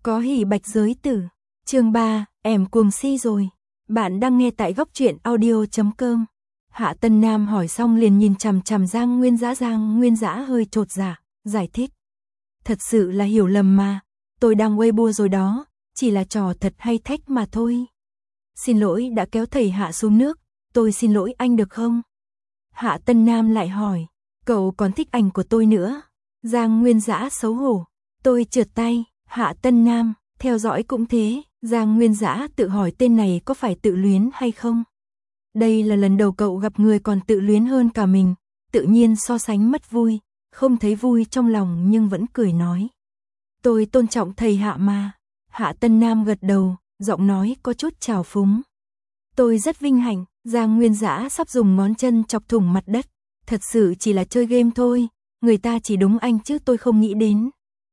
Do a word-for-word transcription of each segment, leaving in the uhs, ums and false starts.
Có hỉ bạch giới tử. Chương ba, em cuồng si rồi. Bạn đang nghe tại góc truyện audio chấm com. Hạ Tân Nam hỏi xong liền nhìn chằm chằm Giang Nguyên Dã. Giang Nguyên Dã hơi chột dạ, giải thích. Thật sự là hiểu lầm mà, tôi đang Weibo rồi đó, chỉ là trò thật hay thách mà thôi. Xin lỗi đã kéo thầy Hạ xuống nước, tôi xin lỗi anh được không? Hạ Tân Nam lại hỏi, cậu còn thích ảnh của tôi nữa? Giang Nguyên Dã xấu hổ, tôi trượt tay. Hạ Tân Nam, theo dõi cũng thế. Giang Nguyên Dã tự hỏi tên này có phải tự luyến hay không? Đây là lần đầu cậu gặp người còn tự luyến hơn cả mình, tự nhiên so sánh mất vui, không thấy vui trong lòng nhưng vẫn cười nói. Tôi tôn trọng thầy Hạ mà. Hạ Tân Nam gật đầu, giọng nói có chút trào phúng. Tôi rất vinh hạnh. Giang Nguyên Dã sắp dùng ngón chân chọc thủng mặt đất. Thật sự chỉ là chơi game thôi, người ta chỉ đúng anh chứ tôi không nghĩ đến.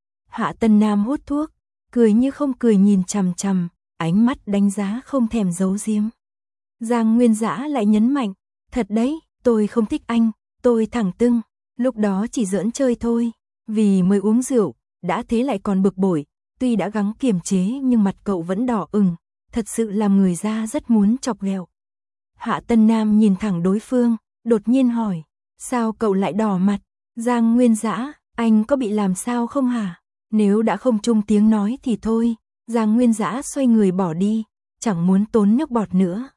Hạ Tân Nam hút thuốc, cười như không cười nhìn chằm chằm, ánh mắt đánh giá không thèm giấu giếm. Giang Nguyên Dã lại nhấn mạnh, thật đấy, tôi không thích anh, tôi thẳng tưng, lúc đó chỉ giỡn chơi thôi, vì mới uống rượu, đã thế lại còn bực bội, tuy đã gắng kiềm chế nhưng mặt cậu vẫn đỏ ửng, thật sự làm người ra rất muốn chọc ghẹo. Hạ Tân Nam nhìn thẳng đối phương, đột nhiên hỏi, sao cậu lại đỏ mặt? Giang Nguyên Dã, anh có bị làm sao không hả? Nếu đã không chung tiếng nói thì thôi. Giang Nguyên Dã xoay người bỏ đi, chẳng muốn tốn nước bọt nữa.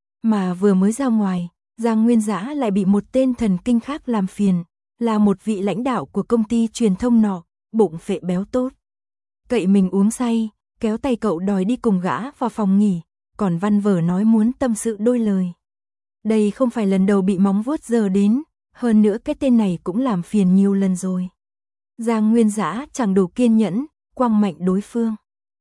Mà vừa mới ra ngoài, Giang Nguyên Dã lại bị một tên thần kinh khác làm phiền, là một vị lãnh đạo của công ty truyền thông nọ, bụng phệ béo tốt. Cậy mình uống say, kéo tay cậu đòi đi cùng gã vào phòng nghỉ, còn văn vở nói muốn tâm sự đôi lời. Đây không phải lần đầu bị móng vuốt giờ đến, hơn nữa cái tên này cũng làm phiền nhiều lần rồi. Giang Nguyên Dã chẳng đủ kiên nhẫn, quăng mạnh đối phương.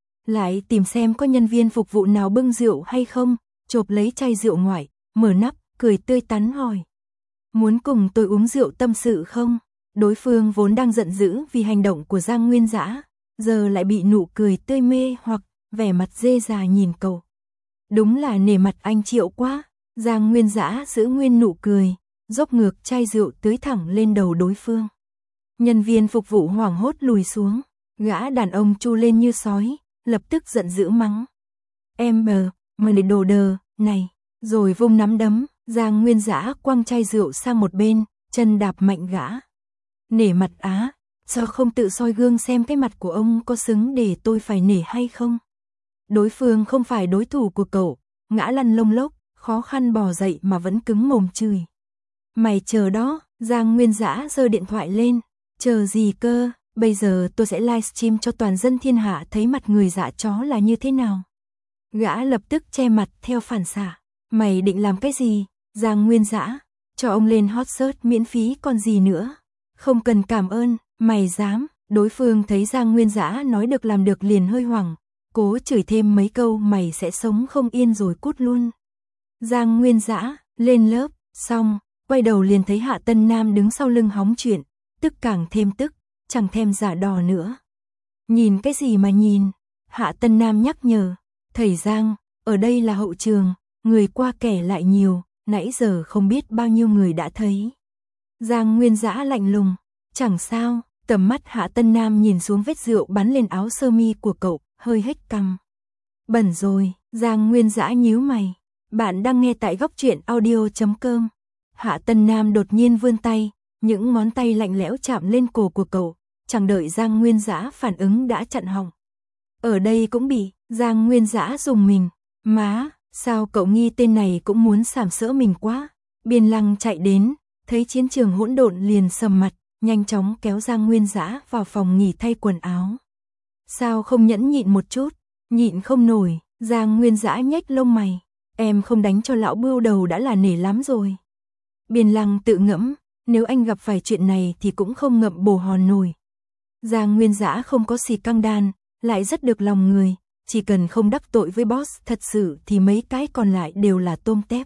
Lại tìm xem có nhân viên phục vụ nào bưng rượu hay không, chộp lấy chai rượu ngoại, mở nắp, cười tươi tắn hỏi. Muốn cùng tôi uống rượu tâm sự không? Đối phương vốn đang giận dữ vì hành động của Giang Nguyên Dã, giờ lại bị nụ cười tươi mê hoặc vẻ mặt dê già nhìn cậu. Đúng là nể mặt anh Triệu quá. Giang Nguyên Dã giữ nguyên nụ cười, dốc ngược chai rượu tưới thẳng lên đầu đối phương. Nhân viên phục vụ hoảng hốt lùi xuống, gã đàn ông chu lên như sói, lập tức giận dữ mắng. Em mờ, mà để đồ đờ, này, rồi vung nắm đấm, Giang Nguyên Dã quăng chai rượu sang một bên, chân đạp mạnh gã. Nể mặt á, sao không tự soi gương xem cái mặt của ông có xứng để tôi phải nể hay không? Đối phương không phải đối thủ của cậu, ngã lăn lông lốc, khó khăn bò dậy mà vẫn cứng mồm chửi. Mày chờ đó. Giang Nguyên Dã giơ điện thoại lên. Chờ gì cơ, bây giờ tôi sẽ livestream cho toàn dân thiên hạ thấy mặt người dạ chó là như thế nào. Gã lập tức che mặt theo phản xạ. Mày định làm cái gì? Giang Nguyên Dã, cho ông lên hot search miễn phí còn gì nữa. Không cần cảm ơn, mày dám. Đối phương thấy Giang Nguyên Dã nói được làm được liền hơi hoảng, cố chửi thêm mấy câu mày sẽ sống không yên rồi cút luôn. Giang Nguyên Dã, lên lớp, xong, quay đầu liền thấy Hạ Tân Nam đứng sau lưng hóng chuyện, tức càng thêm tức, chẳng thèm giả đò nữa. Nhìn cái gì mà nhìn? Hạ Tân Nam nhắc nhở, thầy Giang, ở đây là hậu trường, người qua kẻ lại nhiều, nãy giờ không biết bao nhiêu người đã thấy. Giang Nguyên Dã lạnh lùng, chẳng sao, tầm mắt Hạ Tân Nam nhìn xuống vết rượu bắn lên áo sơ mi của cậu, hơi hếch cằm. Bẩn rồi. Giang Nguyên Dã nhíu mày. Bạn đang nghe tại góc truyện audio chấm com. Hạ Tân Nam đột nhiên vươn tay, những ngón tay lạnh lẽo chạm lên cổ của cậu, chẳng đợi Giang Nguyên Dã phản ứng đã chặn họng. Ở đây cũng bị. Giang Nguyên Dã dùng mình. Má, sao cậu nghi tên này cũng muốn sàm sỡ mình quá? Biên Lăng chạy đến, thấy chiến trường hỗn độn liền sầm mặt, nhanh chóng kéo Giang Nguyên Dã vào phòng nghỉ thay quần áo. Sao không nhẫn nhịn một chút? Nhịn không nổi. Giang Nguyên Dã nhếch lông mày. Em không đánh cho lão bưu đầu đã là nể lắm rồi. Biên Lăng tự ngẫm, nếu anh gặp phải chuyện này thì cũng không ngậm bồ hòn nổi. Giang Nguyên Dã không có xì căng đan, lại rất được lòng người, chỉ cần không đắc tội với boss thật sự thì mấy cái còn lại đều là tôm tép.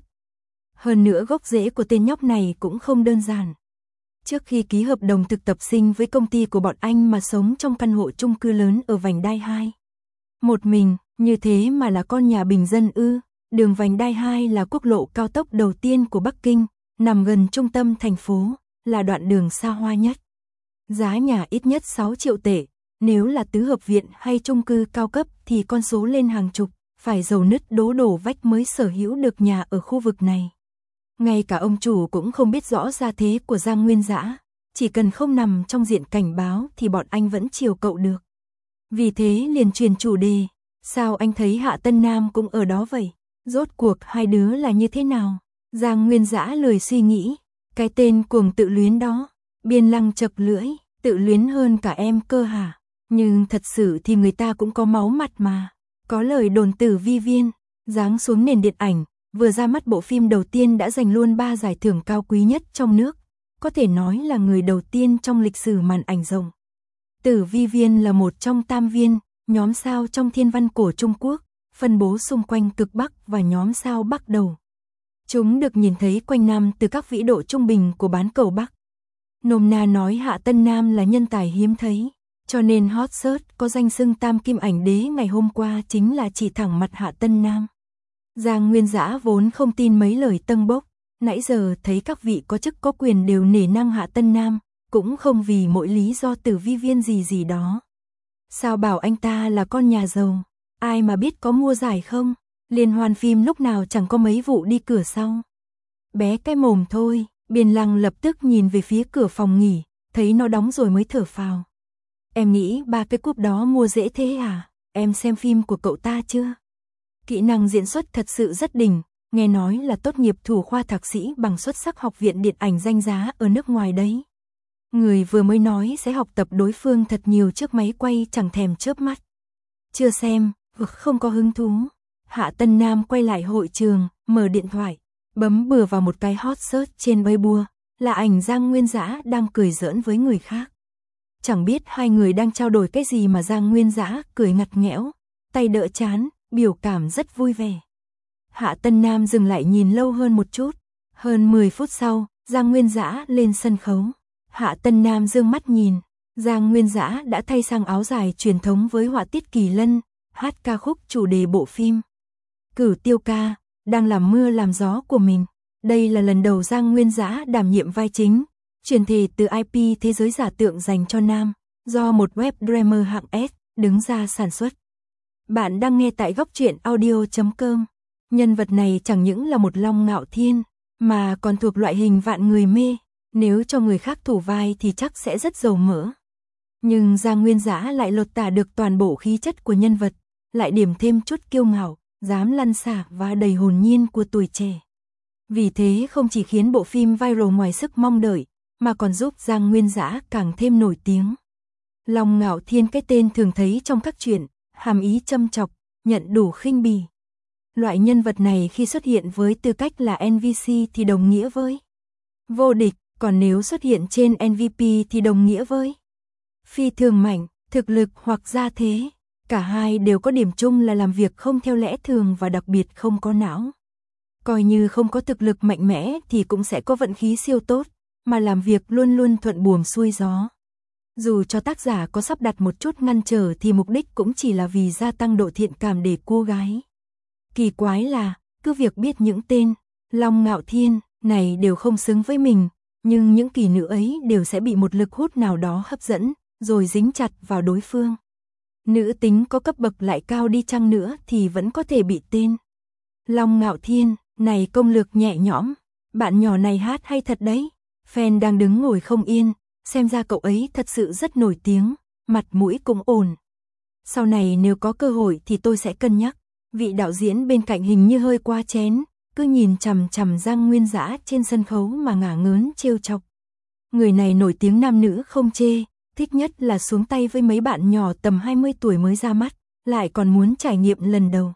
Hơn nữa gốc rễ của tên nhóc này cũng không đơn giản. Trước khi ký hợp đồng thực tập sinh với công ty của bọn anh mà sống trong căn hộ chung cư lớn ở vành đai hai. Một mình, như thế mà là con nhà bình dân ư? Đường vành đai hai là quốc lộ cao tốc đầu tiên của Bắc Kinh, nằm gần trung tâm thành phố, là đoạn đường xa hoa nhất. Giá nhà ít nhất sáu triệu tệ, Nếu là tứ hợp viện hay chung cư cao cấp thì con số lên hàng chục, phải dầu nứt đố đổ vách mới sở hữu được nhà ở khu vực này. Ngay cả ông chủ cũng không biết rõ gia thế của Giang Nguyên Dã, chỉ cần không nằm trong diện cảnh báo thì bọn anh vẫn chiều cậu được. Vì thế liền truyền chủ đề, sao anh thấy Hạ Tân Nam cũng ở đó vậy? Rốt cuộc hai đứa là như thế nào? Giang Nguyên Dã lười suy nghĩ, cái tên cuồng tự luyến đó. Biên Lăng chật lưỡi, tự luyến hơn cả em cơ hả? Nhưng thật sự thì người ta cũng có máu mặt mà. Có lời đồn Tử Vi Viên, giáng xuống nền điện ảnh, vừa ra mắt bộ phim đầu tiên đã giành luôn ba giải thưởng cao quý nhất trong nước. Có thể nói là người đầu tiên trong lịch sử màn ảnh rộng. Tử Vi Viên là một trong tam viên, nhóm sao trong thiên văn cổ Trung Quốc, phân bố xung quanh cực Bắc và nhóm sao Bắc Đầu. Chúng được nhìn thấy quanh năm từ các vĩ độ trung bình của bán cầu Bắc. Nôm na nói Hạ Tân Nam là nhân tài hiếm thấy, cho nên hot search có danh xưng tam kim ảnh đế ngày hôm qua chính là chỉ thẳng mặt Hạ Tân Nam. Giang Nguyên Dã vốn không tin mấy lời tâng bốc, nãy giờ thấy các vị có chức có quyền đều nể nang Hạ Tân Nam, cũng không vì mỗi lý do Tử Vi Viên gì gì đó. Sao bảo anh ta là con nhà giàu, ai mà biết có mua giải không? Liên hoan phim lúc nào chẳng có mấy vụ đi cửa sau. Bé cái mồm thôi. Biên Lăng lập tức nhìn về phía cửa phòng nghỉ, thấy nó đóng rồi mới thở phào. Em nghĩ ba cái cúp đó mua dễ thế à? Em xem phim của cậu ta chưa? Kỹ năng diễn xuất thật sự rất đỉnh, nghe nói là tốt nghiệp thủ khoa thạc sĩ bằng xuất sắc học viện điện ảnh danh giá ở nước ngoài đấy. Người vừa mới nói sẽ học tập đối phương thật nhiều trước máy quay chẳng thèm chớp mắt. Chưa xem, vực không có hứng thú. Hạ Tân Nam quay lại hội trường, mở điện thoại. Bấm bừa vào một cái hot search trên Weibo, là ảnh Giang Nguyên Dã đang cười giỡn với người khác. Chẳng biết hai người đang trao đổi cái gì mà Giang Nguyên Dã cười ngặt nghẽo, tay đỡ chán, biểu cảm rất vui vẻ. Hạ Tân Nam dừng lại nhìn lâu hơn một chút, hơn mười phút sau, Giang Nguyên Dã lên sân khấu. Hạ Tân Nam dương mắt nhìn, Giang Nguyên Dã đã thay sang áo dài truyền thống với họa tiết kỳ lân, hát ca khúc chủ đề bộ phim. Cửu Tiêu Ca đang làm mưa làm gió của mình. Đây là lần đầu Giang Nguyên Dã đảm nhiệm vai chính, truyền thể từ i pê Thế giới giả tượng dành cho nam, do một web dreamer hạng S đứng ra sản xuất. Bạn đang nghe tại góc truyện audio chấm com. Nhân vật này chẳng những là một long ngạo thiên, mà còn thuộc loại hình vạn người mê, nếu cho người khác thủ vai thì chắc sẽ rất dầu mỡ. Nhưng Giang Nguyên Dã lại lột tả được toàn bộ khí chất của nhân vật, lại điểm thêm chút kiêu ngạo, dám lăn xả và đầy hồn nhiên của tuổi trẻ. Vì thế không chỉ khiến bộ phim viral ngoài sức mong đợi, mà còn giúp Giang Nguyên Dã càng thêm nổi tiếng. Long Ngạo Thiên cái tên thường thấy trong các truyện, hàm ý châm chọc, nhận đủ khinh bỉ. Loại nhân vật này khi xuất hiện với tư cách là en pê xê thì đồng nghĩa với vô địch, còn nếu xuất hiện trên em vê pê thì đồng nghĩa với phi thường mạnh, thực lực hoặc gia thế. Cả hai đều có điểm chung là làm việc không theo lẽ thường và đặc biệt không có não. Coi như không có thực lực mạnh mẽ thì cũng sẽ có vận khí siêu tốt, mà làm việc luôn luôn thuận buồm xuôi gió. Dù cho tác giả có sắp đặt một chút ngăn trở thì mục đích cũng chỉ là vì gia tăng độ thiện cảm để cô gái. Kỳ quái là, cứ việc biết những tên Long Ngạo Thiên này đều không xứng với mình, nhưng những kỳ nữ ấy đều sẽ bị một lực hút nào đó hấp dẫn, rồi dính chặt vào đối phương. Nữ tính có cấp bậc lại cao đi chăng nữa thì vẫn có thể bị tên Long Ngạo Thiên này công lược nhẹ nhõm. Bạn nhỏ này hát hay thật đấy. Fan đang đứng ngồi không yên, xem ra cậu ấy thật sự rất nổi tiếng, mặt mũi cũng ổn. Sau này nếu có cơ hội thì tôi sẽ cân nhắc. Vị đạo diễn bên cạnh hình như hơi quá chén, cứ nhìn chằm chằm Giang Nguyên Dã trên sân khấu mà ngả ngớn trêu chọc. Người này nổi tiếng nam nữ không chê, thích nhất là xuống tay với mấy bạn nhỏ tầm hai mươi tuổi mới ra mắt, lại còn muốn trải nghiệm lần đầu.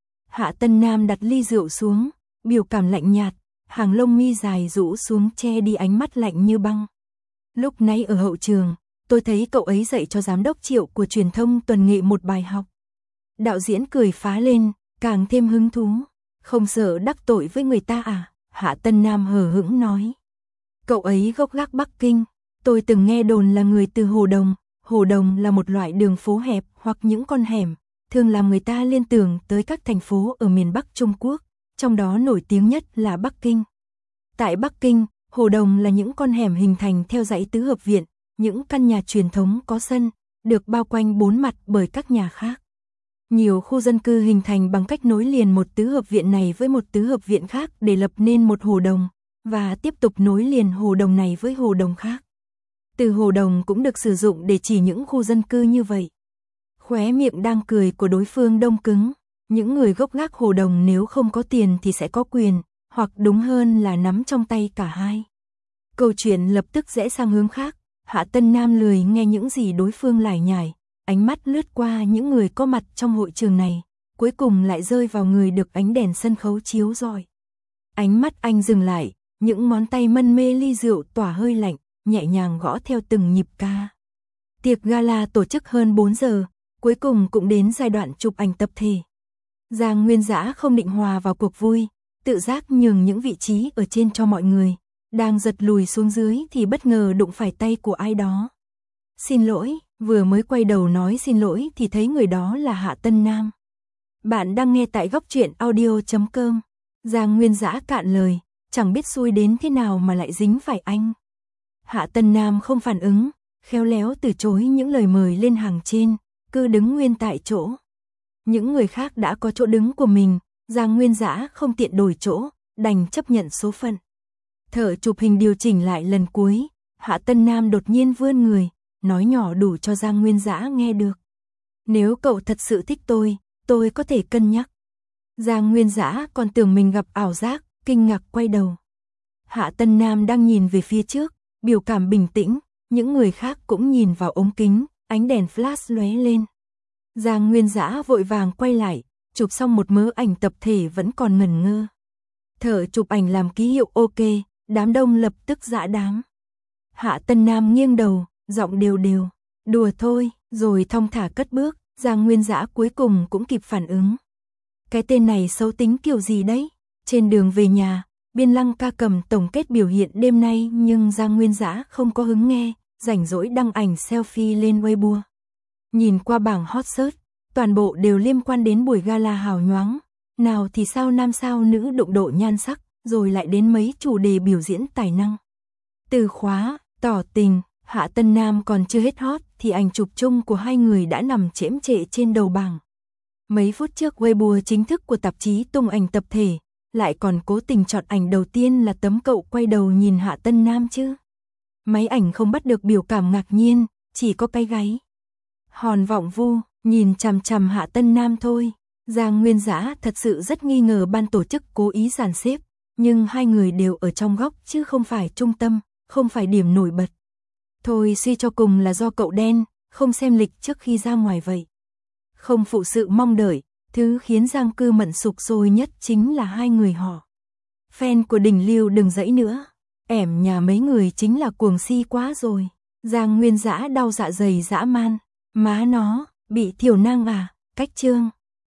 Hạ Tân Nam đặt ly rượu xuống, biểu cảm lạnh nhạt, hàng lông mi dài rũ xuống che đi ánh mắt lạnh như băng. Lúc nãy ở hậu trường, tôi thấy cậu ấy dạy cho giám đốc Triệu của truyền thông Tuần Nghệ một bài học. Đạo diễn cười phá lên, càng thêm hứng thú. Không sợ đắc tội với người ta à? Hạ Tân Nam hờ hững nói. Cậu ấy gốc gác Bắc Kinh. Tôi từng nghe đồn là người từ Hồ Đồng. Hồ Đồng là một loại đường phố hẹp hoặc những con hẻm, thường làm người ta liên tưởng tới các thành phố ở miền Bắc Trung Quốc, trong đó nổi tiếng nhất là Bắc Kinh. Tại Bắc Kinh, Hồ Đồng là những con hẻm hình thành theo dãy tứ hợp viện, những căn nhà truyền thống có sân, được bao quanh bốn mặt bởi các nhà khác. Nhiều khu dân cư hình thành bằng cách nối liền một tứ hợp viện này với một tứ hợp viện khác để lập nên một hồ đồng, và tiếp tục nối liền hồ đồng này với hồ đồng khác. Từ hồ đồng cũng được sử dụng để chỉ những khu dân cư như vậy. Khóe miệng đang cười của đối phương đông cứng, những người gốc gác hồ đồng nếu không có tiền thì sẽ có quyền, hoặc đúng hơn là nắm trong tay cả hai. Câu chuyện lập tức rẽ sang hướng khác, Hạ Tân Nam lười nghe những gì đối phương lải nhải, ánh mắt lướt qua những người có mặt trong hội trường này, cuối cùng lại rơi vào người được ánh đèn sân khấu chiếu rọi. Ánh mắt anh dừng lại, những ngón tay mân mê ly rượu tỏa hơi lạnh, nhẹ nhàng gõ theo từng nhịp ca. Tiệc gala tổ chức hơn bốn giờ, cuối cùng cũng đến giai đoạn chụp ảnh tập thể. Giang Nguyên Dã không định hòa vào cuộc vui, tự giác nhường những vị trí ở trên cho mọi người, đang giật lùi xuống dưới thì bất ngờ đụng phải tay của ai đó. Xin lỗi, vừa mới quay đầu nói xin lỗi thì thấy người đó là Hạ Tân Nam. Bạn đang nghe tại góc truyện audio chấm com. Giang Nguyên Dã cạn lời, chẳng biết xui đến thế nào mà lại dính phải anh. Hạ Tân Nam không phản ứng, khéo léo từ chối những lời mời lên hàng trên, cứ đứng nguyên tại chỗ. Những người khác đã có chỗ đứng của mình, Giang Nguyên Dã không tiện đổi chỗ, đành chấp nhận số phận. Thợ chụp hình điều chỉnh lại lần cuối, Hạ Tân Nam đột nhiên vươn người, nói nhỏ đủ cho Giang Nguyên Dã nghe được. Nếu cậu thật sự thích tôi, tôi có thể cân nhắc. Giang Nguyên Dã còn tưởng mình gặp ảo giác, kinh ngạc quay đầu. Hạ Tân Nam đang nhìn về phía trước, biểu cảm bình tĩnh, những người khác cũng nhìn vào ống kính, ánh đèn flash lóe lên. Giang Nguyên Dã vội vàng quay lại, chụp xong một mớ ảnh tập thể vẫn còn ngẩn ngơ. Thợ chụp ảnh làm ký hiệu ok, đám đông lập tức dã đám. Hạ Tân Nam nghiêng đầu, giọng đều đều, đùa thôi, rồi thong thả cất bước. Giang Nguyên Dã cuối cùng cũng kịp phản ứng. Cái tên này xấu tính kiểu gì đấy? Trên đường về nhà, Biên Lăng ca cầm tổng kết biểu hiện đêm nay nhưng Giang Nguyên Dã không có hứng nghe, rảnh rỗi đăng ảnh selfie lên Weibo. Nhìn qua bảng hot search, toàn bộ đều liên quan đến buổi gala hào nhoáng, nào thì sao nam sao nữ đụng độ nhan sắc, rồi lại đến mấy chủ đề biểu diễn tài năng. Từ khóa, tỏ tình, Hạ Tân Nam còn chưa hết hot thì ảnh chụp chung của hai người đã nằm chễm chệ trên đầu bảng. Mấy phút trước Weibo chính thức của tạp chí tung ảnh tập thể, lại còn cố tình chọn ảnh đầu tiên là tấm cậu quay đầu nhìn Hạ Tân Nam chứ. Máy ảnh không bắt được biểu cảm ngạc nhiên, chỉ có cái gáy. Hòn Vọng Vu, nhìn chằm chằm Hạ Tân Nam thôi. Giang Nguyên Dã thật sự rất nghi ngờ ban tổ chức cố ý dàn xếp, nhưng hai người đều ở trong góc chứ không phải trung tâm, không phải điểm nổi bật. Thôi suy cho cùng là do cậu đen, không xem lịch trước khi ra ngoài vậy. Không phụ sự mong đợi, thứ khiến Giang Cư Mận sục sôi nhất chính là hai người họ. Fan của Đình Lưu đừng dãy nữa, ẻm nhà mấy người chính là cuồng si quá rồi. Giang Nguyên Dã đau dạ dày dã man, má nó, bị thiểu năng à, cách trương.